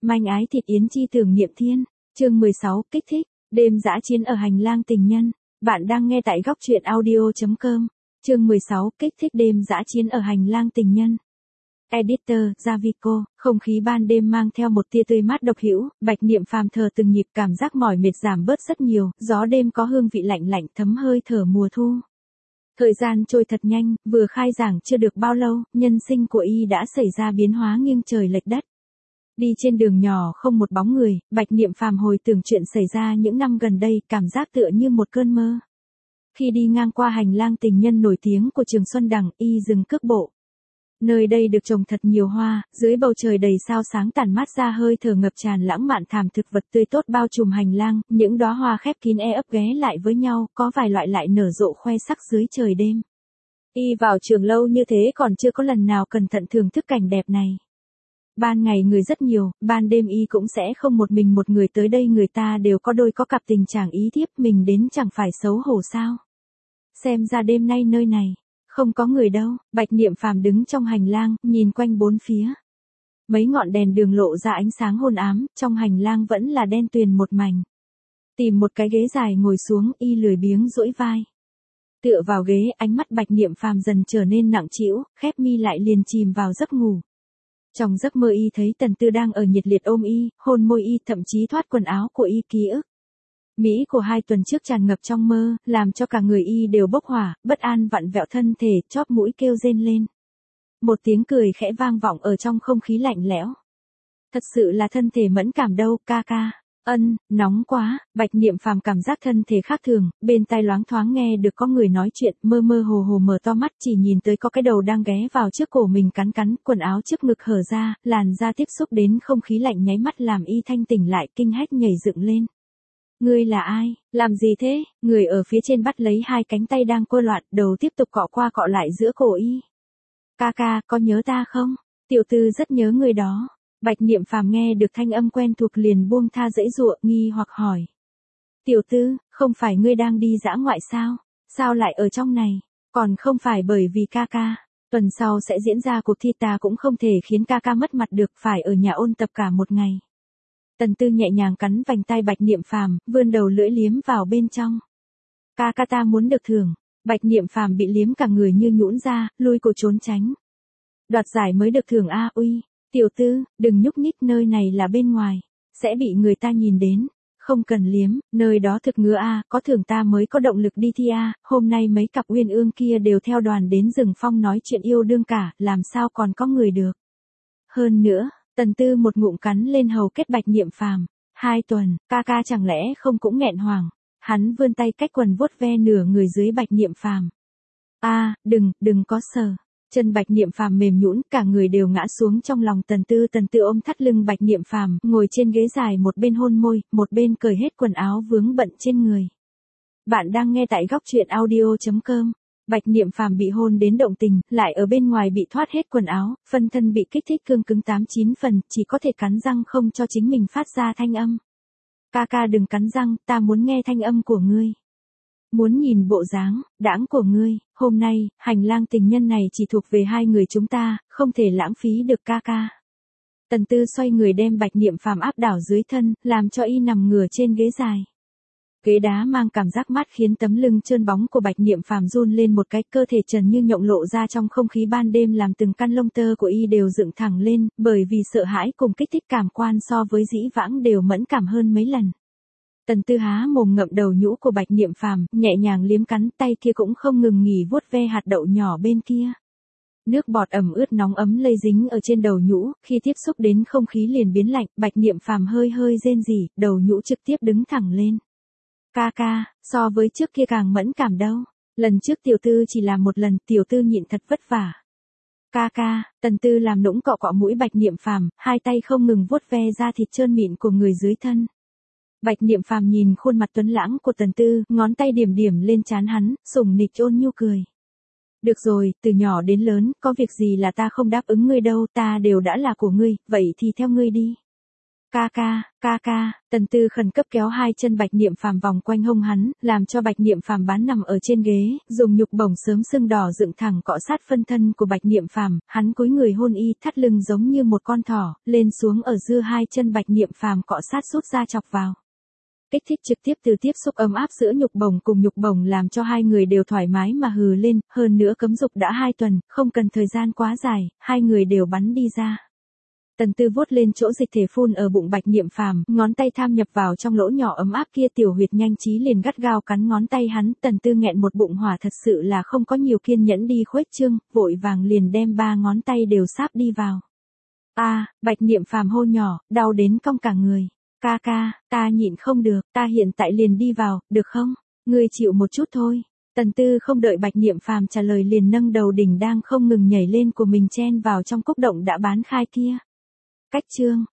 Manh ái thịt yến chi tưởng niệm thiên. Chương 16, kích thích. Đêm dã chiến ở hành lang tình nhân. Bạn đang nghe tại góc truyện audio.com. Chương 16, kích thích đêm dã chiến ở hành lang tình nhân. Editor, Javico, không khí ban đêm mang theo một tia tươi mát độc hữu, Bạch Niệm Phàm thở từng nhịp, cảm giác mỏi mệt giảm bớt rất nhiều, gió đêm có hương vị lạnh lạnh thấm hơi thở mùa thu. Thời gian trôi thật nhanh, vừa khai giảng chưa được bao lâu, nhân sinh của y đã xảy ra biến hóa nghiêng trời lệch đất. Đi trên đường nhỏ không một bóng người, Bạch Niệm Phàm hồi tưởng chuyện xảy ra những năm gần đây, cảm giác tựa như một cơn mơ. Khi đi ngang qua hành lang tình nhân nổi tiếng của Trường Xuân Đằng, y dừng cước bộ. Nơi đây được trồng thật nhiều hoa, dưới bầu trời đầy sao sáng tản mát ra hơi thở ngập tràn lãng mạn, thảm thực vật tươi tốt bao trùm hành lang, những đóa hoa khép kín ấp ghé lại với nhau, có vài loại lại nở rộ khoe sắc dưới trời đêm. Y vào trường lâu như thế còn chưa có lần nào cẩn thận thưởng thức cảnh đẹp này. Ban ngày người rất nhiều, ban đêm y cũng sẽ không một mình một người tới đây, người ta đều có đôi có cặp, tình trạng ý thiếp, mình đến chẳng phải xấu hổ sao. Xem ra đêm nay nơi này không có người đâu. Bạch Niệm Phàm đứng trong hành lang, nhìn quanh bốn phía. Mấy ngọn đèn đường lộ ra ánh sáng hôn ám, trong hành lang vẫn là đen tuyền một mảnh. Tìm một cái ghế dài ngồi xuống, y lười biếng duỗi vai. Tựa vào ghế, ánh mắt Bạch Niệm Phàm dần trở nên nặng trĩu, khép mi lại liền chìm vào giấc ngủ. Trong giấc mơ y thấy Tần Tư đang ở nhiệt liệt ôm y, hôn môi y, thậm chí thoát quần áo của y, ký ức Mỹ của 2 tuần trước tràn ngập trong mơ, làm cho cả người y đều bốc hỏa, bất an vặn vẹo thân thể, chóp mũi kêu rên lên. Một tiếng cười khẽ vang vọng ở trong không khí lạnh lẽo. Thật sự là thân thể mẫn cảm đâu, ca ca. Nóng quá. Bạch Niệm Phàm cảm giác thân thể khác thường, bên tai loáng thoáng nghe được có người nói chuyện, mơ mơ hồ hồ mở to mắt, chỉ nhìn tới có cái đầu đang ghé vào trước cổ mình cắn cắn, quần áo trước ngực hở ra, làn da tiếp xúc đến không khí lạnh nháy mắt làm y thanh tỉnh lại, kinh hách nhảy dựng lên. Ngươi là ai? Làm gì thế? Người ở phía trên bắt lấy 2 cánh tay đang cô loạn, đầu tiếp tục cọ qua cọ lại giữa cổ y. Ca ca, có nhớ ta không? Tiểu Tư rất nhớ người đó. Bạch Niệm Phàm nghe được thanh âm quen thuộc liền buông tha giãy giụa, nghi hoặc hỏi. Tiểu Tư, không phải ngươi đang đi dã ngoại sao? Sao lại ở trong này? Còn không phải bởi vì ca ca. Tuần sau sẽ diễn ra cuộc thi, ta cũng không thể khiến ca ca mất mặt được, phải ở nhà ôn tập cả một ngày. Tần Tư nhẹ nhàng cắn vành tai Bạch Niệm Phàm, vươn đầu lưỡi liếm vào bên trong. Ca ca ta muốn được thưởng. Bạch Niệm Phàm bị liếm cả người như nhũn ra, lui cổ trốn tránh. Đoạt giải mới được thưởng a, uy. Tiểu Tư, đừng nhúc nhích, nơi này là bên ngoài, sẽ bị người ta nhìn đến. Không cần liếm, nơi đó thực ngứa a, có thưởng ta mới có động lực đi thi a. Hôm nay mấy cặp uyên ương kia đều theo đoàn đến rừng phong nói chuyện yêu đương cả, làm sao còn có người được. Hơn nữa, Tần Tư một ngụm cắn lên hầu kết Bạch Niệm Phàm. 2 tuần, ca ca chẳng lẽ không cũng nghẹn hoàng. Hắn vươn tay cách quần vuốt ve nửa người dưới Bạch Niệm Phàm. Đừng có sờ. Chân Bạch Niệm Phàm mềm nhũn, cả người đều ngã xuống trong lòng Tần Tư. Tần Tư ôm thắt lưng Bạch Niệm Phàm, ngồi trên ghế dài, một bên hôn môi, một bên cởi hết quần áo vướng bận trên người. Bạn đang nghe tại góc truyện audio.com. Bạch Niệm Phàm bị hôn đến động tình, lại ở bên ngoài bị thoát hết quần áo, phân thân bị kích thích cương cứng 8-9 phần, chỉ có thể cắn răng không cho chính mình phát ra thanh âm. Ca ca đừng cắn răng, ta muốn nghe thanh âm của ngươi. Muốn nhìn bộ dáng đãng của ngươi. Hôm nay, hành lang tình nhân này chỉ thuộc về 2 người chúng ta, không thể lãng phí được ca ca. Tần Tư xoay người đem Bạch Niệm Phàm áp đảo dưới thân, làm cho y nằm ngửa trên ghế dài. Ghế đá mang cảm giác mát khiến tấm lưng trơn bóng của Bạch Niệm Phàm run lên một cái, cơ thể trần như nhộng lộ ra trong không khí ban đêm làm từng căn lông tơ của y đều dựng thẳng lên, bởi vì sợ hãi cùng kích thích cảm quan so với dĩ vãng đều mẫn cảm hơn mấy lần. Tần Tư há mồm ngậm đầu nhũ của Bạch Niệm Phàm, nhẹ nhàng liếm cắn, tay kia cũng không ngừng nghỉ vuốt ve hạt đậu nhỏ bên kia. Nước bọt ẩm ướt nóng ấm lây dính ở trên đầu nhũ, khi tiếp xúc đến không khí liền biến lạnh, Bạch Niệm Phàm hơi rên rỉ, đầu nhũ trực tiếp đứng thẳng lên. Ca ca, so với trước kia càng mẫn cảm đâu. Lần trước Tiểu Tư chỉ làm một lần, Tiểu Tư nhịn thật vất vả. Ca ca, Tần Tư làm nũng cọ cọ mũi Bạch Niệm Phàm, 2 tay không ngừng vuốt ve da thịt trơn mịn của người dưới thân. Bạch Niệm Phàm nhìn khuôn mặt tuấn lãng của Tần Tư, ngón tay điểm điểm lên trán hắn, sủng nịch ôn nhu cười. Được rồi, từ nhỏ đến lớn, có việc gì là ta không đáp ứng ngươi đâu, ta đều đã là của ngươi, vậy thì theo ngươi đi. Ca ca, Tần Tư khẩn cấp kéo hai chân Bạch Niệm Phàm vòng quanh hông hắn, làm cho Bạch Niệm Phàm bán nằm ở trên ghế, dùng nhục bổng sớm sưng đỏ dựng thẳng cọ sát phân thân của Bạch Niệm Phàm, hắn cúi người hôn y thắt lưng giống như một con thỏ, lên xuống ở giữa hai chân Bạch Niệm Phàm cọ sát rút ra chọc vào. Kích thích trực tiếp từ tiếp xúc ấm áp giữa nhục bổng cùng nhục bổng làm cho hai người đều thoải mái mà hừ lên, hơn nữa cấm dục đã 2 tuần, không cần thời gian quá dài, hai người đều bắn đi ra. Tần Tư vuốt lên chỗ dịch thể phun ở bụng Bạch Niệm Phàm, ngón tay tham nhập vào trong lỗ nhỏ ấm áp kia, tiểu huyệt nhanh trí liền gắt gao cắn ngón tay hắn, Tần Tư nghẹn một bụng hỏa thật sự là không có nhiều kiên nhẫn đi khuếch trương, vội vàng liền đem 3 ngón tay đều sáp đi vào. Bạch Niệm Phàm hô nhỏ, đau đến cong cả người. Ca, ta nhịn không được, ta hiện tại liền đi vào, được không? Ngươi chịu một chút thôi. Tần Tư không đợi Bạch Niệm Phàm trả lời liền nâng đầu đỉnh đang không ngừng nhảy lên của mình chen vào trong cúc động đã bán khai kia. Cách chương